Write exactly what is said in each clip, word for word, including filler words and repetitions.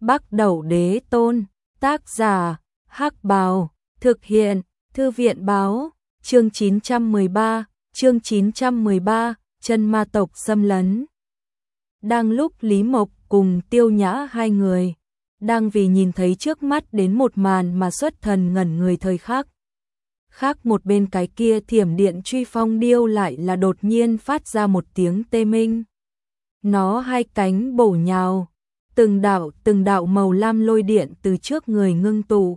Bắc Đẩu Đế Tôn, tác giả, Hắc Bào, thực hiện, Thư viện báo, chương chín trăm mười ba, chương chín trăm mười ba, chân ma tộc xâm lấn. Đang lúc Lý Mộc cùng Tiêu Nhã hai người, đang vì nhìn thấy trước mắt đến một màn mà xuất thần ngẩn người thời khắc. Khác một bên cái kia thiểm điện truy phong điêu lại là đột nhiên phát ra một tiếng tê minh. Nó hai cánh bổ nhào, từng đạo từng đạo màu lam lôi điện từ trước người ngưng tụ.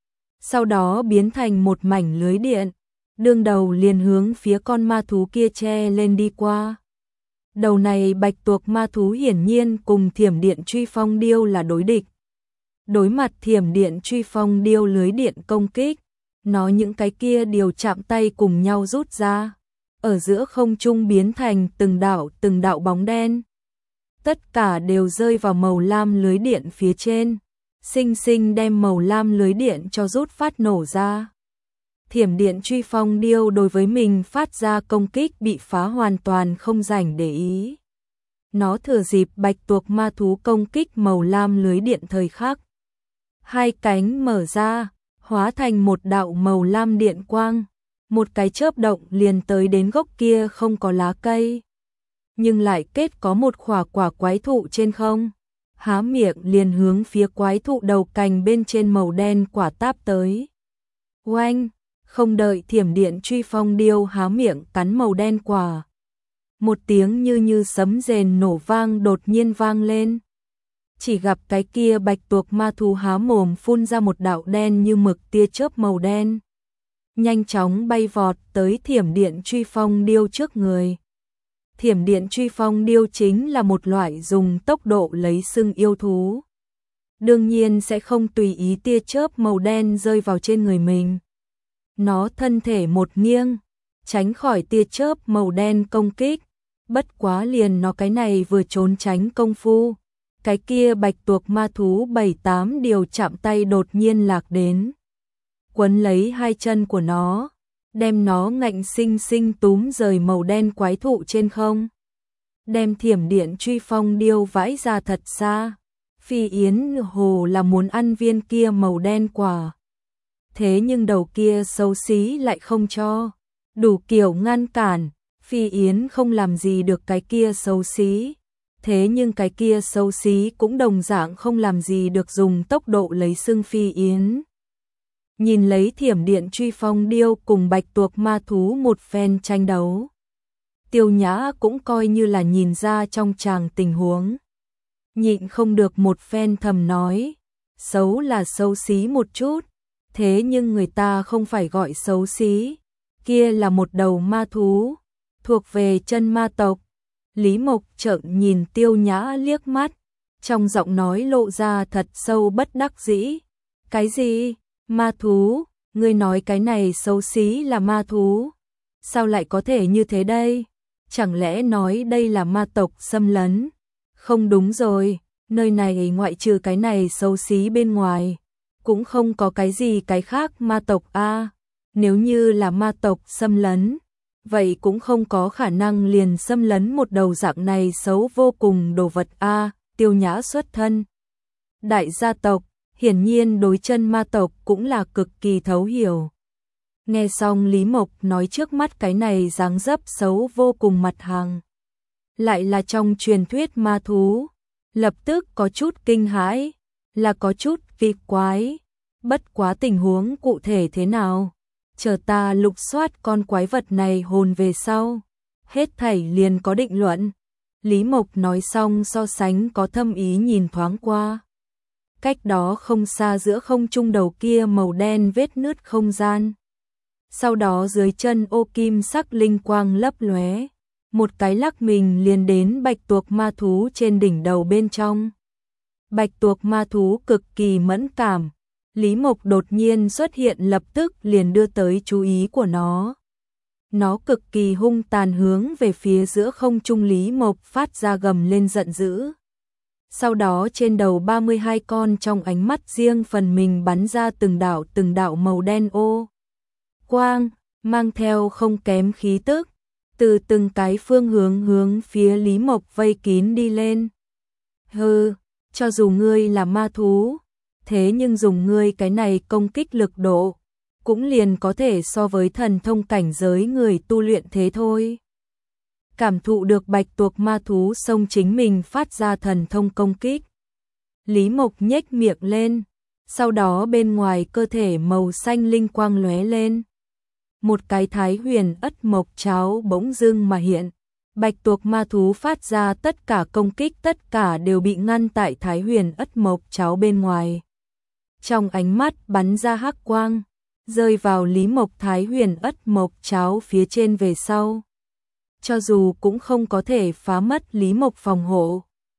Sau đó biến thành một mảnh lưới điện, đương đầu liền hướng phía con ma thú kia che lên đi qua. Đầu này bạch tuộc ma thú hiển nhiên cùng thiểm điện truy phong điêu là đối địch. Đối mặt thiểm điện truy phong điêu lưới điện công kích, nó những cái kia đều chạm tay cùng nhau rút ra, ở giữa không trung biến thành từng đạo từng đạo bóng đen. Tất cả đều rơi vào màu lam lưới điện phía trên, xinh xinh đem màu lam lưới điện cho rút phát nổ ra. Thiểm điện truy phong điêu đối với mình phát ra công kích bị phá hoàn toàn không rảnh để ý. Nó thừa dịp bạch tuộc ma thú công kích màu lam lưới điện thời khắc. Hai cánh mở ra, hóa thành một đạo màu lam điện quang, một cái chớp động liền tới đến gốc kia không có lá cây. Nhưng lại kết có một khỏa quả quái thụ trên không, há miệng liền hướng phía quái thụ đầu cành bên trên màu đen quả táp tới. Oanh, không đợi thiểm điện truy phong điêu há miệng cắn màu đen quả. Một tiếng như như sấm rền nổ vang đột nhiên vang lên. Chỉ gặp cái kia bạch tuộc ma thú há mồm phun ra một đạo đen như mực tia chớp màu đen. Nhanh chóng bay vọt tới thiểm điện truy phong điêu trước người. Thiểm điện truy phong điêu chính là một loại dùng tốc độ lấy xưng yêu thú. Đương nhiên sẽ không tùy ý tia chớp màu đen rơi vào trên người mình. Nó thân thể một nghiêng, tránh khỏi tia chớp màu đen công kích. Bất quá liền nó cái này vừa trốn tránh công phu, cái kia bạch tuộc ma thú bảy tám điều chạm tay đột nhiên lạc đến. Quấn lấy hai chân của nó, đem nó ngạnh sinh sinh túm rời màu đen quái thụ trên không. Đem thiểm điện truy phong điêu vãi ra thật xa. Phi Yến hồ là muốn ăn viên kia màu đen quả. Thế nhưng đầu kia xấu xí lại không cho. Đủ kiểu ngăn cản, Phi Yến không làm gì được cái kia xấu xí. Thế nhưng cái kia xấu xí cũng đồng dạng không làm gì được dùng tốc độ lấy xưng Phi Yến. Nhìn lấy thiểm điện truy phong điêu cùng bạch tuộc ma thú một phen tranh đấu. Tiêu Nhã cũng coi như là nhìn ra trong tràng tình huống. Nhịn không được một phen thầm nói, xấu là xấu xí một chút, thế nhưng người ta không phải gọi xấu xí, kia là một đầu ma thú, thuộc về chân ma tộc. Lý Mộc trợn nhìn Tiêu Nhã liếc mắt, trong giọng nói lộ ra thật sâu bất đắc dĩ. Cái gì? Ma thú? Ngươi nói cái này xấu xí là ma thú? Sao lại có thể như thế đây? Chẳng lẽ nói đây là ma tộc xâm lấn? Không đúng rồi, nơi này ngoại trừ cái này xấu xí bên ngoài, cũng không có cái gì cái khác ma tộc a. Nếu như là ma tộc xâm lấn, vậy cũng không có khả năng liền xâm lấn một đầu dạng này xấu vô cùng đồ vật a. Tiêu Nhã xuất thân đại gia tộc, hiển nhiên đối chân ma tộc cũng là cực kỳ thấu hiểu. Nghe xong Lý Mộc nói trước mắt cái này dáng dấp xấu vô cùng mặt hàng, lại là trong truyền thuyết ma thú, lập tức có chút kinh hãi, là có chút kỳ quái. Bất quá tình huống cụ thể thế nào, chờ ta lục soát con quái vật này hồn về sau, hết thảy liền có định luận. Lý Mộc nói xong so sánh có thâm ý nhìn thoáng qua. Cách đó không xa giữa không trung đầu kia màu đen vết nứt không gian. Sau đó dưới chân ô kim sắc linh quang lấp lóe, một cái lắc mình liền đến bạch tuộc ma thú trên đỉnh đầu bên trong. Bạch tuộc ma thú cực kỳ mẫn cảm, Lý Mộc đột nhiên xuất hiện lập tức liền đưa tới chú ý của nó. Nó cực kỳ hung tàn hướng về phía giữa không trung Lý Mộc phát ra gầm lên giận dữ. Sau đó trên đầu ba mươi hai con trong ánh mắt riêng phần mình bắn ra từng đạo từng đạo màu đen ô quang, mang theo không kém khí tức, từ từng cái phương hướng hướng phía Lý Mộc vây kín đi lên. Hừ, Cho dù ngươi là ma thú, thế nhưng dùng ngươi cái này công kích lực độ, cũng liền có thể so với thần thông cảnh giới người tu luyện thế thôi. Cảm thụ được bạch tuộc ma thú xông chính mình phát ra thần thông công kích. Lý Mộc nhếch miệng lên, sau đó bên ngoài cơ thể màu xanh linh quang lóe lên. Một cái thái huyền ất mộc cháo bỗng dưng mà hiện. Bạch tuộc ma thú phát ra tất cả công kích tất cả đều bị ngăn tại thái huyền ất mộc cháo bên ngoài. Trong ánh mắt bắn ra hắc quang, rơi vào Lý Mộc thái huyền ất mộc cháo phía trên về sau. Cho dù cũng không có thể phá mất Lý Mộc phòng hộ.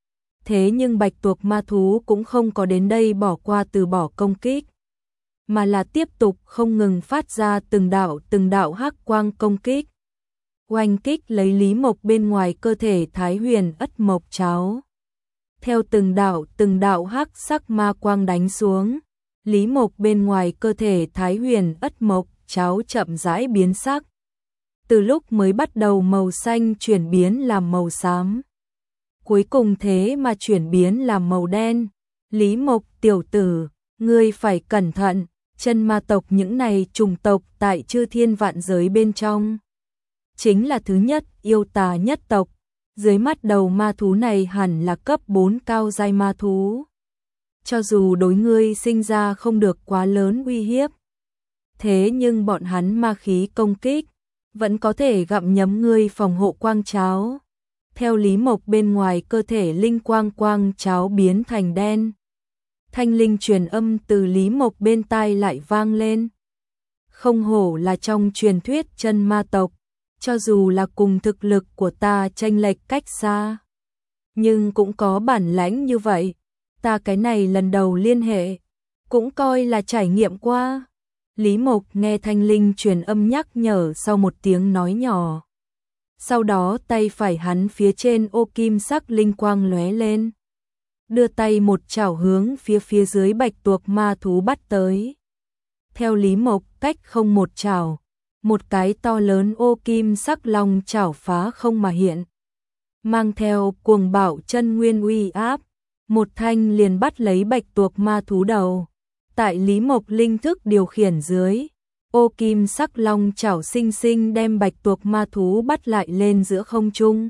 Thế nhưng bạch tuộc ma thú cũng không có đến đây bỏ qua từ bỏ công kích, mà là tiếp tục không ngừng phát ra từng đạo từng đạo hắc quang công kích. Oanh kích lấy Lý Mộc bên ngoài cơ thể thái huyền ất mộc cháo. Theo từng đạo từng đạo hắc sắc ma quang đánh xuống, Lý Mộc bên ngoài cơ thể thái huyền ất mộc cháo chậm rãi biến sắc. Từ lúc mới bắt đầu màu xanh chuyển biến làm màu xám. Cuối cùng thế mà chuyển biến làm màu đen. Lý Mộc tiểu tử, ngươi phải cẩn thận, chân ma tộc những này trùng tộc tại chư thiên vạn giới bên trong. Chính là thứ nhất yêu tà nhất tộc, dưới mắt đầu ma thú này hẳn là cấp bốn cao giai ma thú. Cho dù đối ngươi sinh ra không được quá lớn uy hiếp, thế nhưng bọn hắn ma khí công kích, vẫn có thể gặm nhấm ngươi phòng hộ quang cháo. Theo Lý Mộc bên ngoài cơ thể linh quang quang cháo biến thành đen. Thanh linh truyền âm từ Lý Mộc bên tai lại vang lên. Không hổ là trong truyền thuyết chân ma tộc, cho dù là cùng thực lực của ta chênh lệch cách xa, nhưng cũng có bản lãnh như vậy. Ta cái này lần đầu liên hệ, cũng coi là trải nghiệm qua. Lý Mộc nghe thanh linh truyền âm nhắc nhở sau một tiếng nói nhỏ. Sau đó tay phải hắn phía trên ô kim sắc linh quang lóe lên. Đưa tay một chảo hướng phía phía dưới bạch tuộc ma thú bắt tới. Theo Lý Mộc cách không một chảo, một cái to lớn ô kim sắc long chảo phá không mà hiện. Mang theo cuồng bạo chân nguyên uy áp, một thanh liền bắt lấy bạch tuộc ma thú đầu. Tại Lý Mộc linh thức điều khiển dưới, ô kim sắc long chảo sinh sinh đem bạch tuộc ma thú bắt lại lên giữa không trung.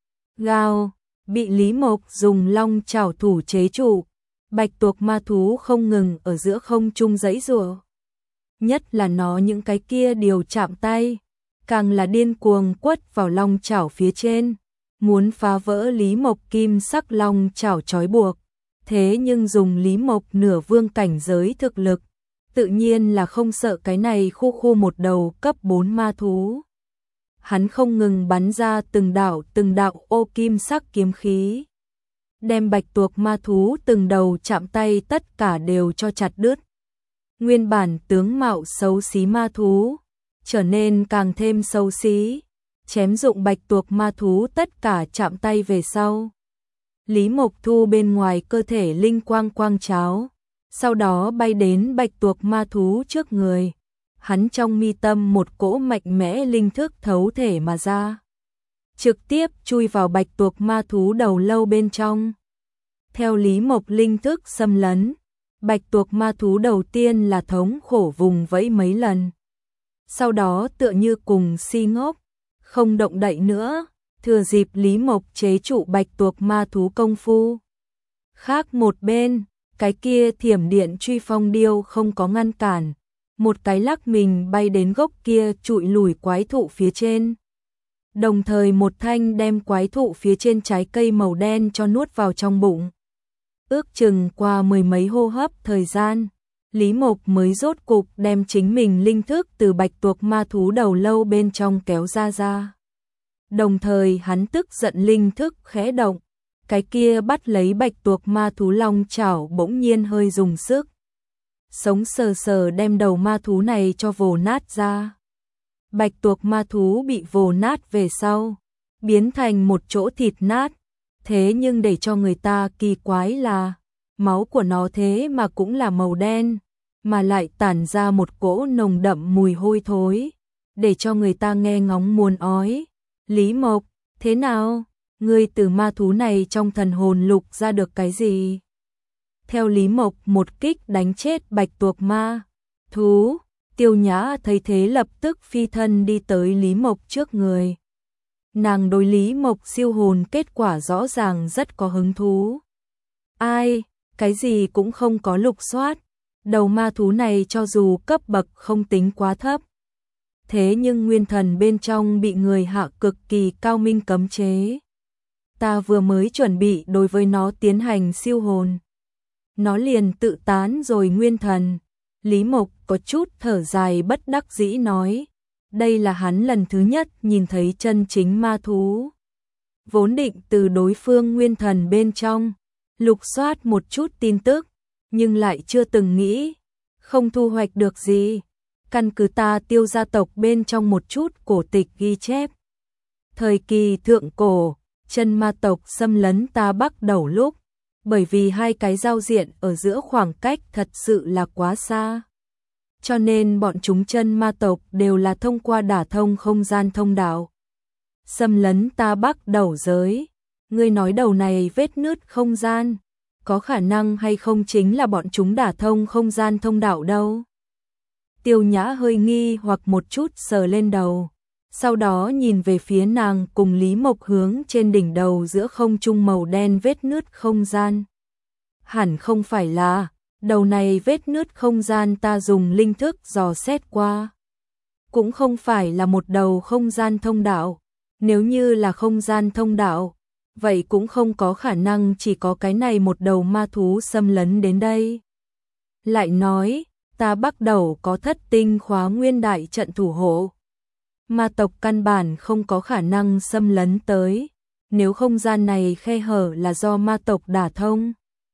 Gào, bị Lý Mộc dùng long chảo thủ chế trụ, bạch tuộc ma thú không ngừng ở giữa không trung giãy giụa. Nhất là nó những cái kia điều chạm tay, càng là điên cuồng quất vào long chảo phía trên, muốn phá vỡ Lý Mộc kim sắc long chảo trói buộc. Thế nhưng dùng Lý Mộc nửa vương cảnh giới thực lực, tự nhiên là không sợ cái này khu khu một đầu cấp bốn ma thú. Hắn không ngừng bắn ra từng đạo từng đạo ô kim sắc kiếm khí, đem bạch tuộc ma thú từng đầu chạm tay tất cả đều cho chặt đứt. Nguyên bản tướng mạo xấu xí ma thú, trở nên càng thêm xấu xí, chém dụng bạch tuộc ma thú tất cả chạm tay về sau. Lý Mộc thu bên ngoài cơ thể linh quang quang cháo, sau đó bay đến bạch tuộc ma thú trước người. Hắn trong mi tâm một cỗ mạnh mẽ linh thức thấu thể mà ra, trực tiếp chui vào bạch tuộc ma thú đầu lâu bên trong. Theo Lý Mộc linh thức xâm lấn, bạch tuộc ma thú đầu tiên là thống khổ vùng vẫy mấy lần. Sau đó tựa như cùng si ngốc, không động đậy nữa. Thừa dịp Lý Mộc chế trụ bạch tuộc ma thú công phu. Khác một bên, cái kia thiểm điện truy phong điêu không có ngăn cản. Một cái lắc mình bay đến gốc kia trụi lùi quái thụ phía trên. Đồng thời một thanh đem quái thụ phía trên trái cây màu đen cho nuốt vào trong bụng. Ước chừng qua mười mấy hô hấp thời gian, Lý Mộc mới rốt cục đem chính mình linh thức từ bạch tuộc ma thú đầu lâu bên trong kéo ra ra. Đồng thời hắn tức giận linh thức khẽ động, cái kia bắt lấy bạch tuộc ma thú long chảo bỗng nhiên hơi dùng sức. Sống sờ sờ đem đầu ma thú này cho vồ nát ra. Bạch tuộc ma thú bị vồ nát về sau, biến thành một chỗ thịt nát. Thế nhưng để cho người ta kỳ quái là, máu của nó thế mà cũng là màu đen, mà lại tản ra một cỗ nồng đậm mùi hôi thối, để cho người ta nghe ngóng muốn ói. Lý Mộc, thế nào? Ngươi từ ma thú này trong thần hồn lục ra được cái gì? theo Lý Mộc một kích đánh chết bạch tuộc ma thú. Tiêu Nhã thấy thế lập tức phi thân đi tới Lý Mộc trước người. Nàng đối Lý Mộc siêu hồn kết quả rõ ràng rất có hứng thú. Ai, cái gì cũng không có lục soát, đầu ma thú này cho dù cấp bậc không tính quá thấp. Thế nhưng nguyên thần bên trong bị người hạ cực kỳ cao minh cấm chế. Ta vừa mới chuẩn bị đối với nó tiến hành siêu hồn. Nó liền tự tán rồi nguyên thần. Lý Mộc có chút thở dài bất đắc dĩ nói. Đây là hắn lần thứ nhất nhìn thấy chân chính ma thú. Vốn định từ đối phương nguyên thần bên trong, lục soát một chút tin tức, nhưng lại chưa từng nghĩ, không thu hoạch được gì. Căn cứ ta Tiêu gia tộc bên trong một chút cổ tịch ghi chép. Thời kỳ thượng cổ, chân ma tộc xâm lấn ta Bắc đầu lúc, bởi vì hai cái giao diện ở giữa khoảng cách thật sự là quá xa. Cho nên bọn chúng chân ma tộc đều là thông qua đả thông không gian thông đạo. Xâm lấn ta Bắc đầu giới, ngươi nói đầu này vết nứt không gian, có khả năng hay không chính là bọn chúng đả thông không gian thông đạo đâu. Tiêu Nhã hơi nghi hoặc một chút sờ lên đầu, sau đó nhìn về phía nàng cùng Lý Mộc hướng trên đỉnh đầu giữa không trung màu đen vết nứt không gian. Hẳn không phải là, đầu này vết nứt không gian ta dùng linh thức dò xét qua. Cũng không phải là một đầu không gian thông đạo, nếu như là không gian thông đạo, vậy cũng không có khả năng chỉ có cái này một đầu ma thú xâm lấn đến đây. Lại nói, ta Bắc đầu có thất tinh khóa nguyên đại trận thủ hộ. Ma tộc căn bản không có khả năng xâm lấn tới, nếu không gian này khe hở là do ma tộc đả thông.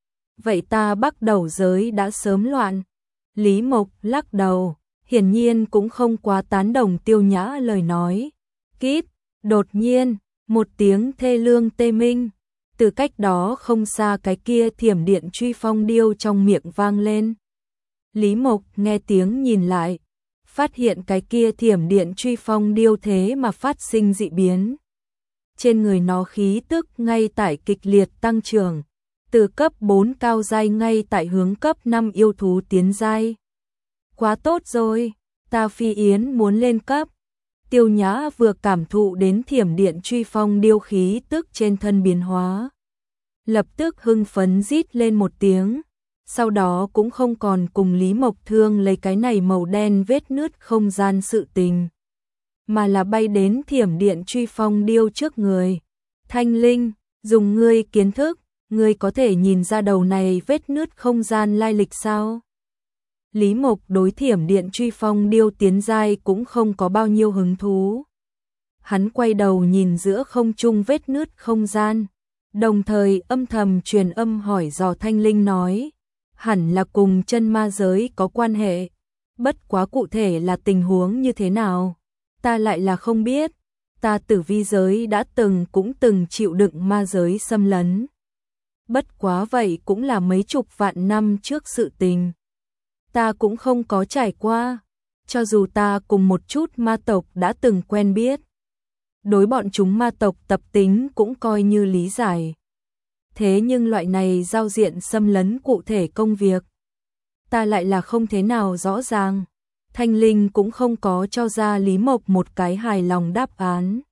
Vậy ta Bắc đầu giới đã sớm loạn. Lý Mộc lắc đầu, hiển nhiên cũng không quá tán đồng Tiêu Nhã lời nói. Kít, đột nhiên, một tiếng thê lương tê minh, từ cách đó không xa cái kia thiểm điện truy phong điêu trong miệng vang lên. Lý Mộc nghe tiếng nhìn lại, phát hiện cái kia thiểm điện truy phong điêu thế mà phát sinh dị biến. Trên người nó khí tức ngay tại kịch liệt tăng trưởng, từ cấp bốn cao giai ngay tại hướng cấp năm yêu thú tiến giai. Quá tốt rồi, ta Phi Yến muốn lên cấp. Tiêu Nhã vừa cảm thụ đến thiểm điện truy phong điêu khí tức trên thân biến hóa, lập tức hưng phấn rít lên một tiếng, sau đó cũng không còn cùng Lý Mộc thương lấy cái này màu đen vết nứt không gian sự tình, mà là bay đến thiểm điện truy phong điêu trước người. Thanh Linh, dùng ngươi kiến thức, ngươi có thể nhìn ra đầu này vết nứt không gian lai lịch sao? Lý Mộc đối thiểm điện truy phong điêu tiến giai cũng không có bao nhiêu hứng thú. Hắn quay đầu nhìn giữa không trung vết nứt không gian, đồng thời âm thầm truyền âm hỏi dò Thanh Linh nói, hẳn là cùng chân ma giới có quan hệ, bất quá cụ thể là tình huống như thế nào, ta lại là không biết. Ta Tử Vi giới đã từng cũng từng chịu đựng ma giới xâm lấn. Bất quá vậy cũng là mấy chục vạn năm trước sự tình. Ta cũng không có trải qua, cho dù ta cùng một chút ma tộc đã từng quen biết. Đối bọn chúng ma tộc tập tính cũng coi như lý giải. Thế nhưng loại này giao diện xâm lấn cụ thể công việc, ta lại là không thế nào rõ ràng. Thanh Linh cũng không có cho ra Lý Mộc một cái hài lòng đáp án.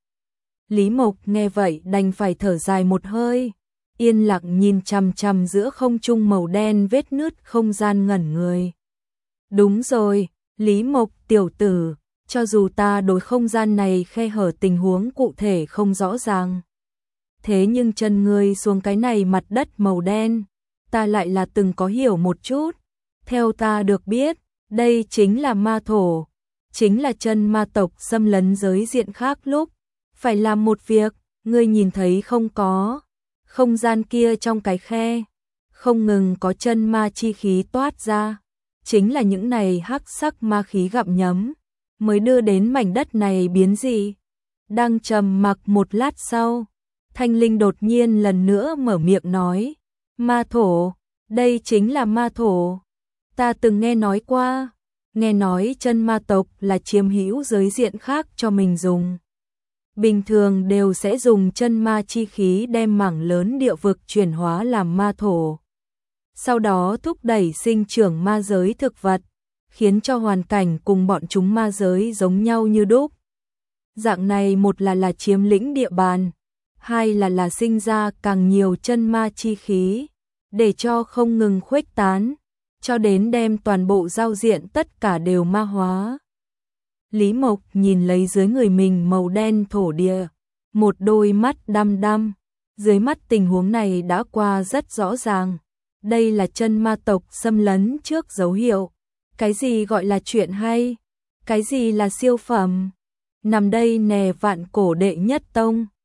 Lý Mộc nghe vậy đành phải thở dài một hơi, yên lặng nhìn chằm chằm giữa không trung màu đen vết nứt không gian ngẩn người. Đúng rồi, Lý Mộc tiểu tử, cho dù ta đối không gian này khe hở tình huống cụ thể không rõ ràng, thế nhưng chân ngươi xuống cái này mặt đất màu đen, ta lại là từng có hiểu một chút. Theo ta được biết, đây chính là ma thổ, chính là chân ma tộc xâm lấn giới diện khác lúc phải làm một việc, ngươi nhìn thấy không có, không gian kia trong cái khe, không ngừng có chân ma chi khí toát ra, chính là những này hắc sắc ma khí gặm nhấm, mới đưa đến mảnh đất này biến dị. Đang trầm mặc một lát sau, Thanh Linh đột nhiên lần nữa mở miệng nói, ma thổ, đây chính là ma thổ. Ta từng nghe nói qua, nghe nói chân ma tộc là chiếm hữu giới diện khác cho mình dùng. Bình thường đều sẽ dùng chân ma chi khí đem mảng lớn địa vực chuyển hóa làm ma thổ. sau đó thúc đẩy sinh trưởng ma giới thực vật, khiến cho hoàn cảnh cùng bọn chúng ma giới giống nhau như đúc. Dạng này một là là chiếm lĩnh địa bàn, hai là là sinh ra càng nhiều chân ma chi khí, để cho không ngừng khuếch tán, cho đến đem toàn bộ giao diện tất cả đều ma hóa. Lý Mộc nhìn lấy dưới người mình màu đen thổ địa, một đôi mắt đăm đăm, dưới mắt tình huống này đã qua rất rõ ràng. Đây là chân ma tộc xâm lấn trước dấu hiệu. Cái gì gọi là chuyện hay? Cái gì là siêu phẩm? Nằm đây nè vạn cổ đệ nhất tông.